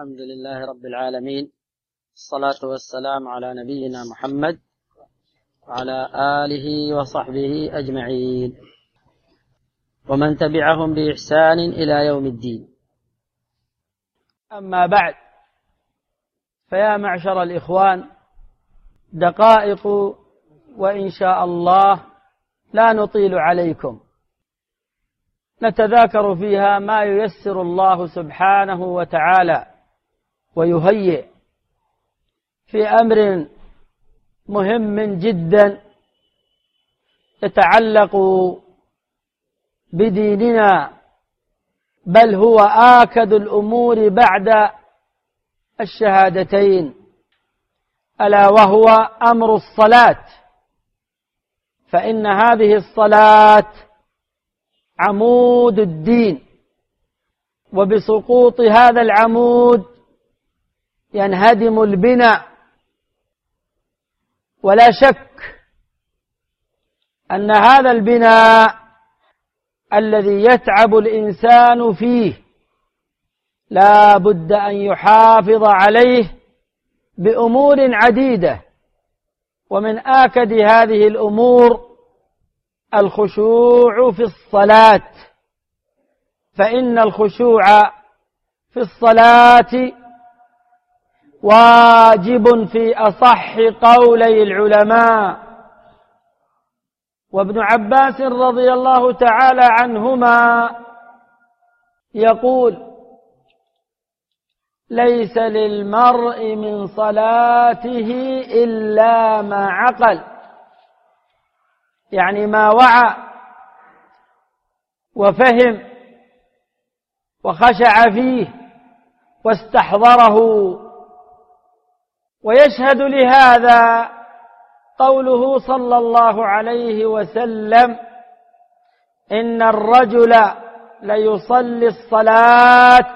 الحمد لله رب العالمين، الصلاة والسلام على نبينا محمد وعلى آله وصحبه أجمعين ومن تبعهم بإحسان إلى يوم الدين. أما بعد، فيا معشر الإخوان، دقائق وإن شاء الله لا نطيل عليكم، نتذاكر فيها ما ييسر الله سبحانه وتعالى ويهيئ في أمر مهم جدا يتعلق بديننا، بل هو آكد الأمور بعد الشهادتين، ألا وهو أمر الصلاة. فإن هذه الصلاة عمود الدين، وبسقوط هذا العمود ينهدم البناء. ولا شك أن هذا البناء الذي يتعب الإنسان فيه لا بد أن يحافظ عليه بأمور عديدة، ومن آكد هذه الأمور الخشوع في الصلاة. فإن الخشوع في الصلاة واجب في أصح قولي العلماء. وابن عباس رضي الله تعالى عنهما يقول: ليس للمرء من صلاته إلا ما عقل، يعني ما وعى وفهم وخشع فيه واستحضره. ويشهد لهذا قوله صلى الله عليه وسلم: إن الرجل ليصلي الصلاة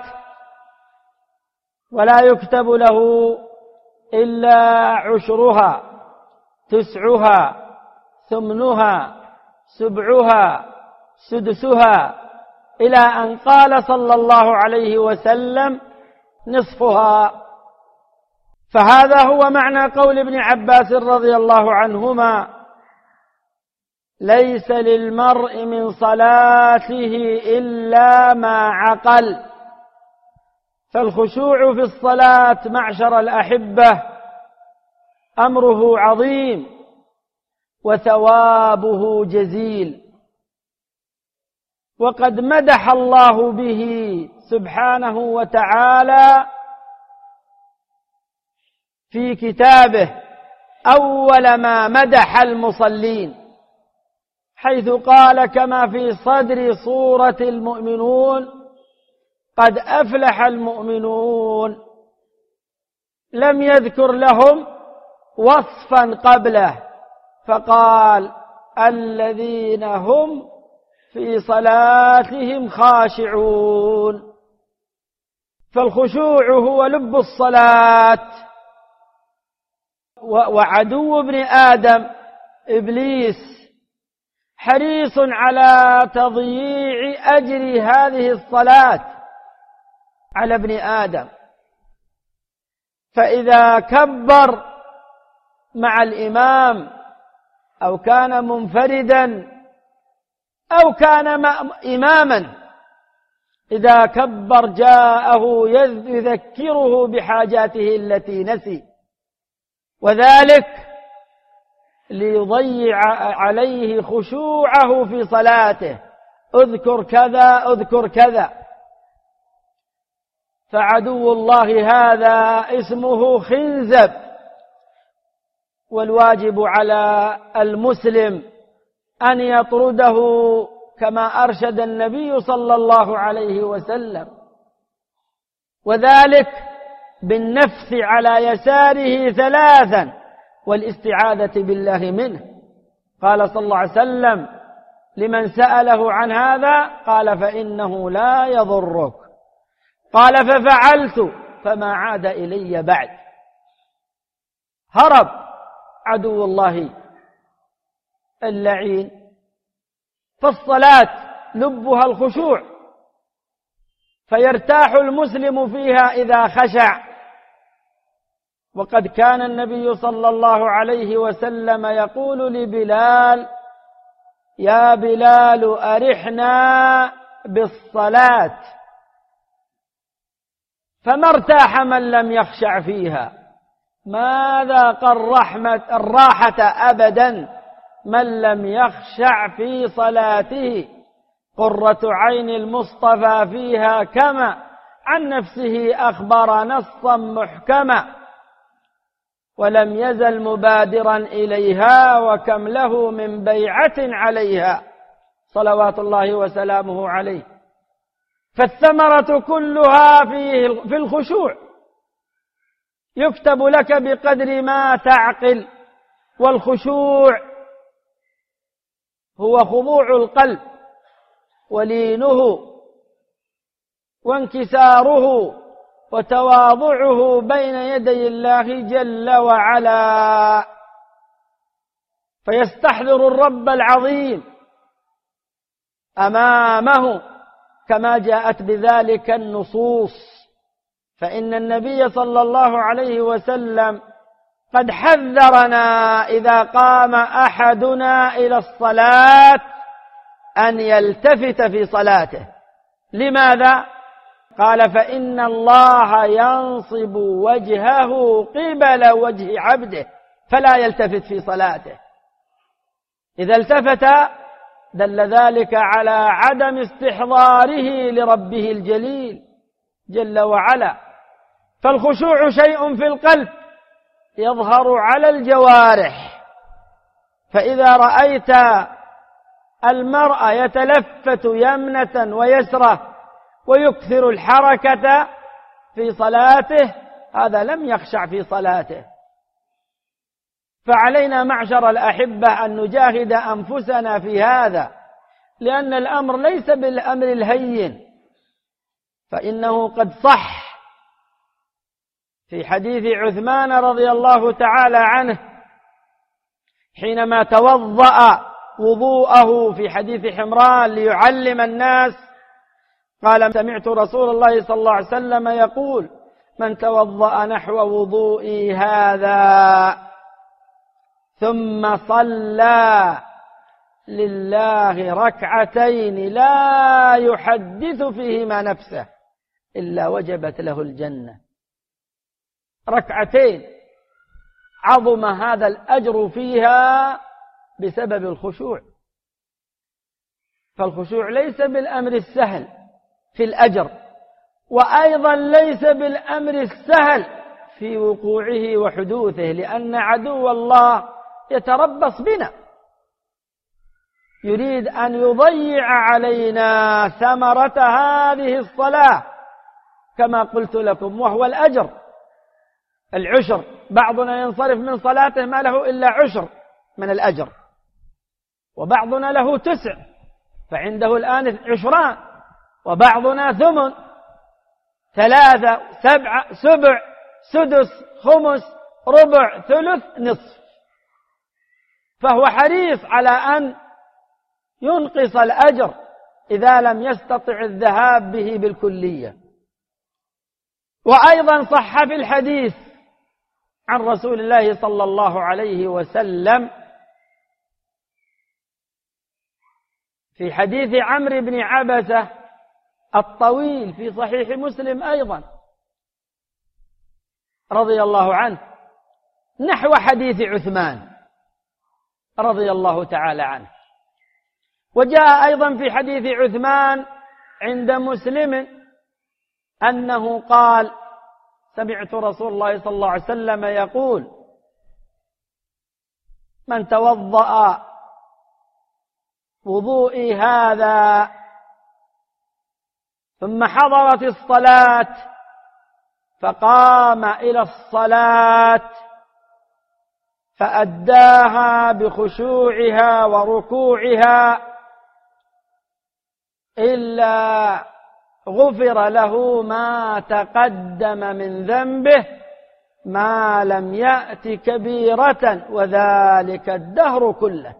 ولا يكتب له إلا عشرها، تسعها، ثمنها، سبعها، سدسها، إلى أن قال صلى الله عليه وسلم: نصفها. فهذا هو معنى قول ابن عباس رضي الله عنهما: ليس للمرء من صلاته إلا ما عقل. فالخشوع في الصلاة معشر الأحبة أمره عظيم وثوابه جزيل، وقد مدح الله به سبحانه وتعالى في كتابه أول ما مدح المصلين، حيث قال كما في صدر سورة المؤمنون: قد أفلح المؤمنون. لم يذكر لهم وصفا قبله، فقال: الذين هم في صلاتهم خاشعون. فالخشوع هو لب الصلاة. وعدو ابن آدم إبليس حريص على تضييع أجر هذه الصلاة على ابن آدم، فإذا كبر مع الإمام أو كان منفردا أو كان إماما، إذا كبر جاءه يذكره بحاجاته التي نسي، وذلك ليضيع عليه خشوعه في صلاته: اذكر كذا، اذكر كذا. فعدو الله هذا اسمه خنزب، والواجب على المسلم أن يطرده كما أرشد النبي صلى الله عليه وسلم، وذلك بالنفث على يساره 3 والاستعاذة بالله منه. قال صلى الله عليه وسلم لمن سأله عن هذا، قال: فإنه لا يضرك. قال: ففعلت فما عاد إلي بعد. هرب عدو الله اللعين. فالصلاة لبها الخشوع، فيرتاح المسلم فيها إذا خشع. وقد كان النبي صلى الله عليه وسلم يقول لبلال: يا بلال أرحنا بالصلاة. فما ارتاح من لم يخشع فيها، ما ذاق الراحة أبدا من لم يخشع في صلاته. قرة عين المصطفى فيها كما عن نفسه أخبر نصا محكما، ولم يزل مبادرا إليها، وكم له من بيعة عليها صلوات الله وسلامه عليه. فالثمرة كلها في الخشوع، يكتب لك بقدر ما تعقل. والخشوع هو خضوع القلب ولينه وانكساره وتواضعه بين يدي الله جل وعلا، فيستحضر الرب العظيم أمامه كما جاءت بذلك النصوص. فإن النبي صلى الله عليه وسلم قد حذرنا إذا قام أحدنا إلى الصلاة أن يلتفت في صلاته. لماذا؟ قال: فإن الله ينصب وجهه قبل وجه عبده فلا يلتفت في صلاته. إذا التفت دل ذلك على عدم استحضاره لربه الجليل جل وعلا. فالخشوع شيء في القلب يظهر على الجوارح. فإذا رأيت المرء يتلفت يمنة ويسرة ويكثر الحركة في صلاته، هذا لم يخشع في صلاته. فعلينا معشر الأحبة أن نجاهد أنفسنا في هذا، لأن الأمر ليس بالأمر الهين. فإنه قد صح في حديث عثمان رضي الله تعالى عنه حينما توضأ وضوءه في حديث حمران ليعلم الناس، قال: سمعت رسول الله صلى الله عليه وسلم يقول: من توضأ نحو وضوئي هذا ثم صلى لله ركعتين لا يحدث فيهما نفسه إلا وجبت له الجنة. ركعتين عظم هذا الأجر فيها بسبب الخشوع. فالخشوع ليس بالأمر السهل في الأجر، وأيضا ليس بالأمر السهل في وقوعه وحدوثه، لأن عدو الله يتربص بنا، يريد أن يضيع علينا ثمرة هذه الصلاة كما قلت لكم، وهو الأجر العشر. بعضنا ينصرف من صلاته ما له إلا عشر من الأجر، وبعضنا له 9 فعنده الآن 20، وبعضنا 8 3 7 سبع سدس خمس ربع ثلث نصف. فهو حريص على أن ينقص الأجر إذا لم يستطع الذهاب به بالكلية. وأيضا صح في الحديث عن رسول الله صلى الله عليه وسلم في حديث عمرو بن عبسة الطويل في صحيح مسلم أيضا رضي الله عنه نحو حديث عثمان رضي الله تعالى عنه. وجاء أيضا في حديث عثمان عند مسلم أنه قال: سمعت رسول الله صلى الله عليه وسلم يقول: من توضأ وضوئي هذا ثم حضرت الصلاة فقام إلى الصلاة فأداها بخشوعها وركوعها إلا غفر له ما تقدم من ذنبه ما لم يأت كبيرة، وذلك الدهر كله.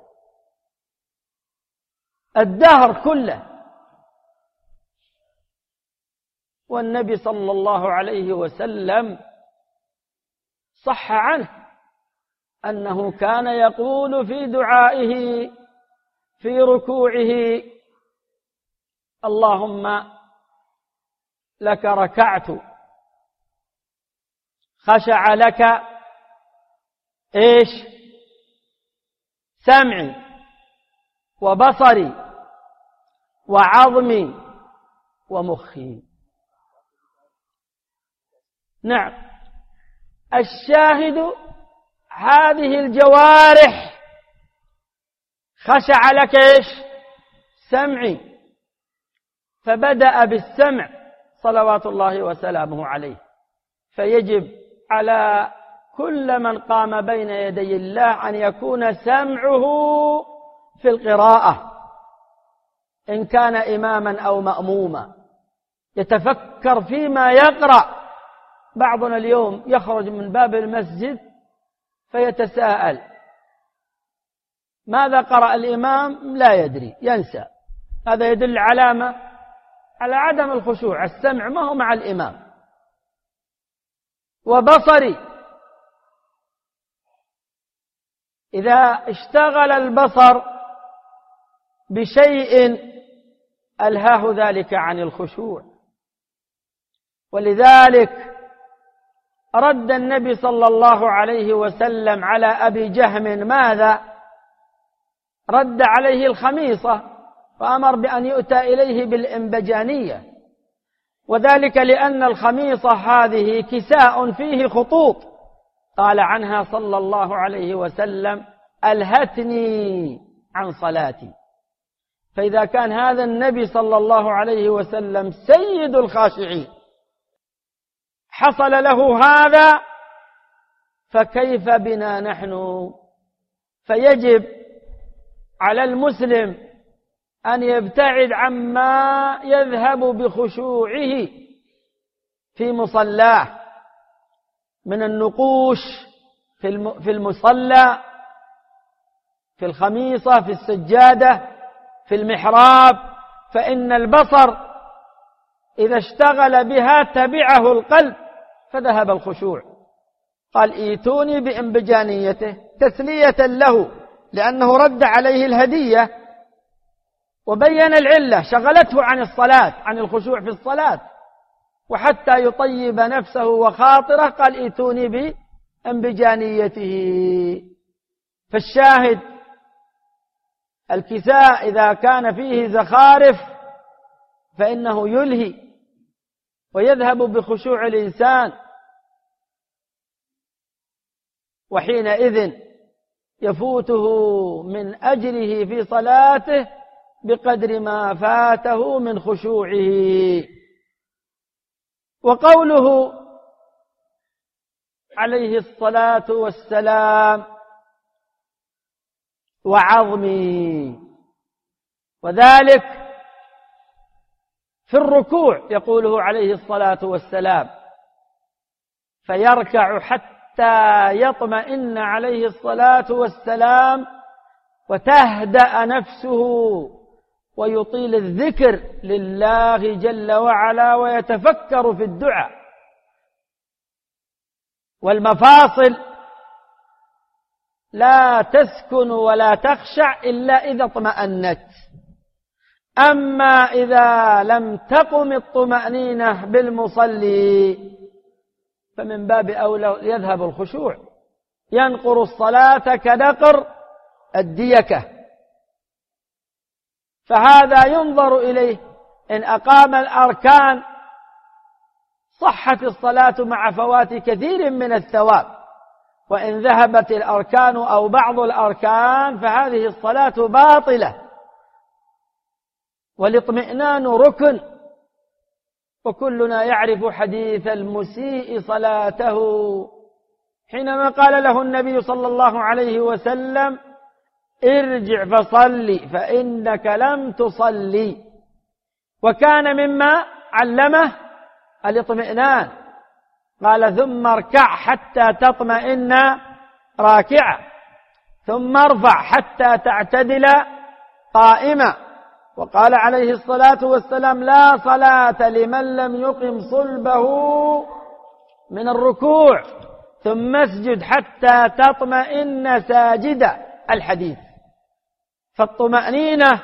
الدهر كله. والنبي صلى الله عليه وسلم صح عنه أنه كان يقول في دعائه في ركوعه: اللهم لك ركعت، خشع لك إيش؟ سمعي وبصري وعظمي ومخي. نعم، الشاهد هذه الجوارح خشع لك إيش؟ سمعي، فبدأ بالسمع صلوات الله وسلامه عليه. فيجب على كل من قام بين يدي الله أن يكون سمعه في القراءة، إن كان إماما أو مأموما، يتفكر فيما يقرأ. بعضنا اليوم يخرج من باب المسجد فيتساءل: ماذا قرأ الإمام؟ لا يدري، ينسى. هذا يدل على عدم الخشوع. السمع ما هو مع الإمام. وبصري، إذا اشتغل البصر بشيء ألهاه ذلك عن الخشوع. ولذلك رد النبي صلى الله عليه وسلم على أبي جهم ماذا؟ رد عليه الخميصة، فأمر بأن يؤتى إليه بالإنبجانية، وذلك لأن الخميصة هذه كساء فيه خطوط، قال عنها صلى الله عليه وسلم: ألهتني عن صلاتي. فإذا كان هذا النبي صلى الله عليه وسلم سيد الخاشعين حصل له هذا، فكيف بنا نحن؟ فيجب على المسلم أن يبتعد عما يذهب بخشوعه في مصلاه من النقوش في المصلى، في الخميصة، في السجادة، في المحراب، فإن البصر إذا اشتغل بها تبعه القلب فذهب الخشوع. قال: ايتوني بإنبجانيته تسلية له، لأنه رد عليه الهدية وبين العلة، شغلته عن الصلاة، عن الخشوع في الصلاة، وحتى يطيب نفسه وخاطره قال: ايتوني بإنبجانيته. فالشاهد الكساء إذا كان فيه زخارف فإنه يلهي ويذهب بخشوع الإنسان، وحينئذ يفوته من أجره في صلاته بقدر ما فاته من خشوعه. وقوله عليه الصلاة والسلام: وعظمي، وذلك في الركوع يقوله عليه الصلاة والسلام، فيركع حتى يطمئن عليه الصلاة والسلام وتهدأ نفسه ويطيل الذكر لله جل وعلا ويتفكر في الدعاء. والمفاصل لا تسكن ولا تخشع إلا إذا اطمأنت. أما إذا لم تقم الطمأنينة بالمصلي فمن باب أولى يذهب الخشوع، ينقر الصلاة كنقر الديكة. فهذا ينظر إليه، إن أقام الأركان صحت الصلاة مع فوات كثير من الثواب، وإن ذهبت الأركان أو بعض الأركان فهذه الصلاة باطلة. والاطمئنان ركن، وكلنا يعرف حديث المسيء صلاته حينما قال له النبي صلى الله عليه وسلم: ارجع فصلي فإنك لم تصلي. وكان مما علمه الاطمئنان، قال: ثم اركع حتى تطمئن راكعا، ثم ارفع حتى تعتدل قائما، وقال عليه الصلاة والسلام: لا صلاة لمن لم يقم صلبه من الركوع ثم اسجد حتى تطمئن ساجدا. الحديث. فالطمأنينة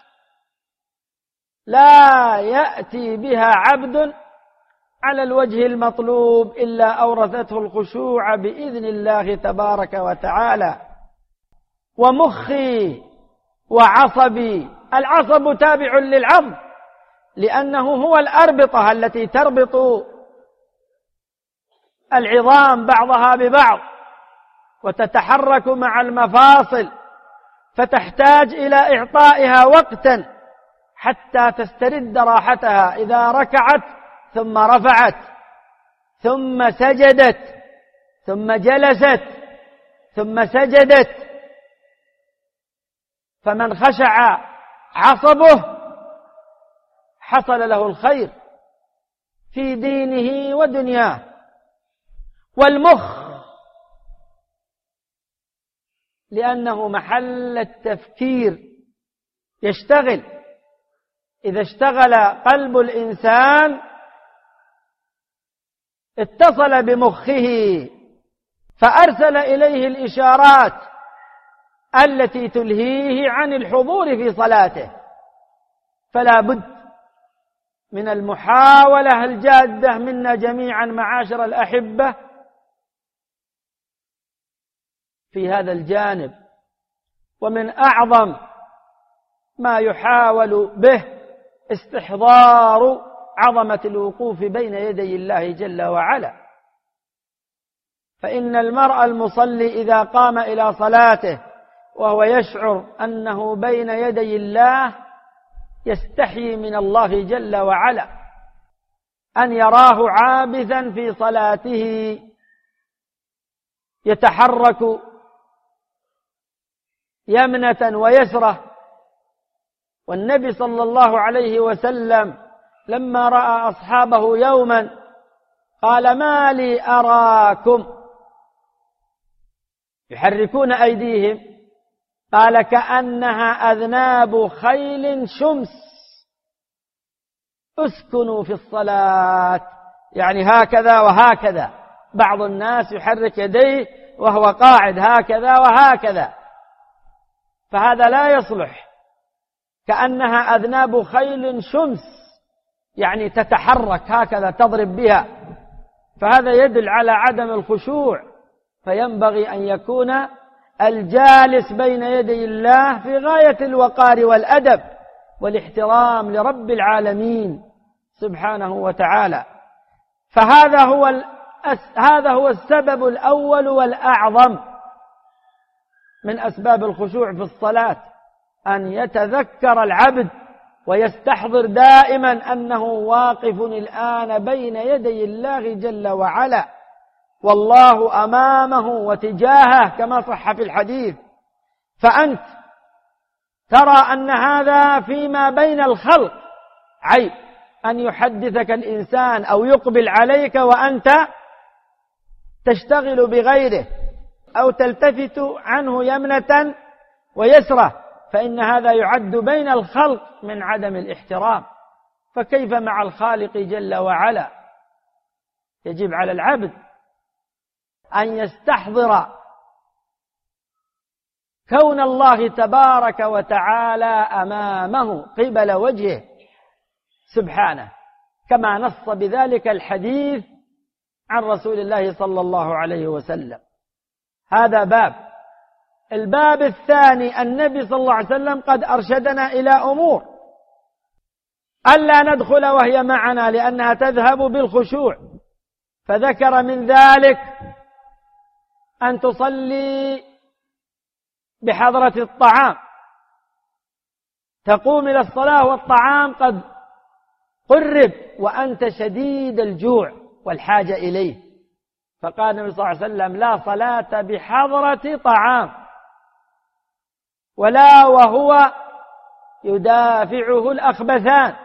لا يأتي بها عبد على الوجه المطلوب إلا أورثته الخشوع بإذن الله تبارك وتعالى. ومخي وعصبي، العصب تابع للعظم لأنه هو الأربطة التي تربط العظام بعضها ببعض وتتحرك مع المفاصل، فتحتاج إلى إعطائها وقتا حتى تسترد راحتها. إذا ركعت ثم رفعت ثم سجدت ثم جلست ثم سجدت، فمن خشع عصبه حصل له الخير في دينه ودنياه. والمخ لأنه محل التفكير يشتغل. إذا اشتغل قلب الإنسان اتصل بمخه فأرسل إليه الإشارات التي تلهيه عن الحضور في صلاته. فلا بد من المحاولة الجادة منا جميعا معاشر الأحبة في هذا الجانب. ومن أعظم ما يحاول به استحضار عظمة الوقوف بين يدي الله جل وعلا. فإن المرء المصلي إذا قام إلى صلاته وهو يشعر أنه بين يدي الله يستحيي من الله جل وعلا أن يراه عابثا في صلاته يتحرك يمنة ويسرة. والنبي صلى الله عليه وسلم لما رأى أصحابه يوما قال: ما لي أراكم يحركون أيديهم؟ قال: كأنها أذناب خيل شمس. اسكنوا في الصلاة، يعني هكذا وهكذا. بعض الناس يحرك يديه وهو قاعد هكذا وهكذا، فهذا لا يصلح. كأنها أذناب خيل شمس، يعني تتحرك هكذا تضرب بها، فهذا يدل على عدم الخشوع. فينبغي أن يكون الجالس بين يدي الله في غاية الوقار والأدب والاحترام لرب العالمين سبحانه وتعالى. هذا هو السبب الأول والأعظم من أسباب الخشوع في الصلاة، أن يتذكر العبد ويستحضر دائما أنه واقف الآن بين يدي الله جل وعلا، والله أمامه وتجاهه كما صح في الحديث. فأنت ترى أن هذا فيما بين الخلق عيب، أن يحدثك الإنسان أو يقبل عليك وأنت تشتغل بغيره أو تلتفت عنه يمنة ويسرة، فإن هذا يعد بين الخلق من عدم الاحترام. فكيف مع الخالق جل وعلا؟ يجب على العبد أن يستحضر كون الله تبارك وتعالى أمامه قبل وجهه سبحانه، كما نص بذلك الحديث عن رسول الله صلى الله عليه وسلم. هذا باب. الباب الثاني، النبي صلى الله عليه وسلم قد أرشدنا إلى أمور ألا ندخل وهي معنا لأنها تذهب بالخشوع، فذكر من ذلك أن تصلي بحضرة الطعام، تقوم إلى الصلاة والطعام قد قرب وأنت شديد الجوع والحاجة إليه، فقال النبي صلى الله عليه وسلم: لا صلاة بحضرة طعام ولا وهو يدافعه الأخبثان.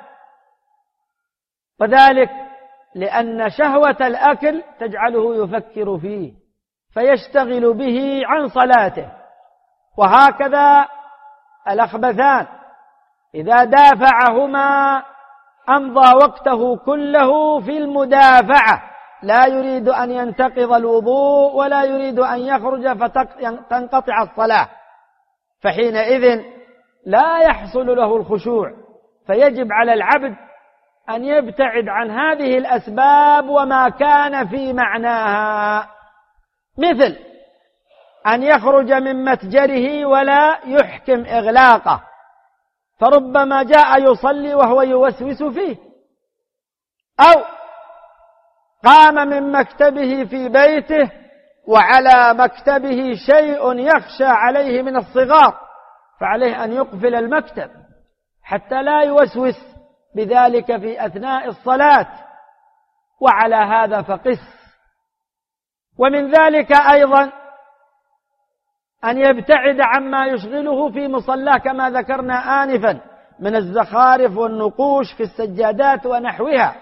وذلك لأن شهوة الأكل تجعله يفكر فيه فيشتغل به عن صلاته، وهكذا الأخبثان إذا دافعهما أمضى وقته كله في المدافعة، لا يريد أن ينتقض الوضوء ولا يريد أن يخرج فتنقطع الصلاة، فحينئذ لا يحصل له الخشوع. فيجب على العبد أن يبتعد عن هذه الأسباب وما كان في معناها، مثل أن يخرج من متجره ولا يحكم إغلاقه، فربما جاء يصلي وهو يوسوس فيه، أو قام من مكتبه في بيته وعلى مكتبه شيء يخشى عليه من الصغار، فعليه أن يقفل المكتب حتى لا يوسوس بذلك في أثناء الصلاة. وعلى هذا فقس. ومن ذلك أيضا أن يبتعد عما يشغله في مصلاه كما ذكرنا آنفا من الزخارف والنقوش في السجادات ونحوها،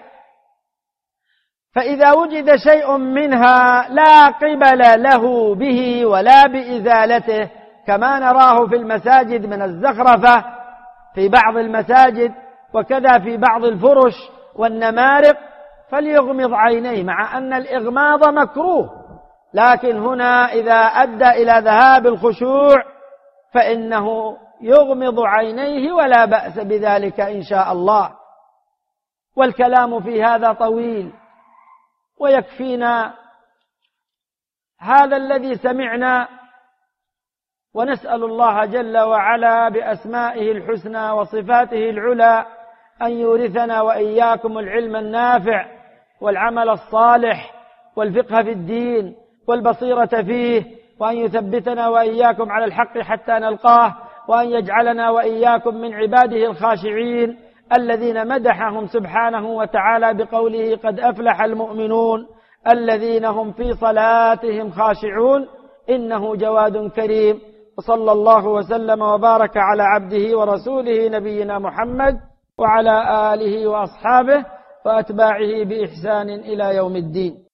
فإذا وجد شيء منها لا قبل له به ولا بإزالته، كما نراه في المساجد من الزخرفة في بعض المساجد وكذا في بعض الفرش والنمارق، فليغمض عينيه، مع أن الإغماض مكروه، لكن هنا إذا أدى إلى ذهاب الخشوع فإنه يغمض عينيه ولا بأس بذلك إن شاء الله. والكلام في هذا طويل، ويكفينا هذا الذي سمعنا، ونسأل الله جل وعلا بأسمائه الحسنى وصفاته العلى أن يورثنا وإياكم العلم النافع والعمل الصالح والفقه في الدين والبصيرة فيه، وأن يثبتنا وإياكم على الحق حتى نلقاه، وأن يجعلنا وإياكم من عباده الخاشعين الذين مدحهم سبحانه وتعالى بقوله قد أفلح المؤمنون الذين هم في صلاتهم خاشعون إنه جواد كريم. وصلى الله وسلم وبارك على عبده ورسوله نبينا محمد وعلى آله وأصحابه وأتباعه بإحسان إلى يوم الدين.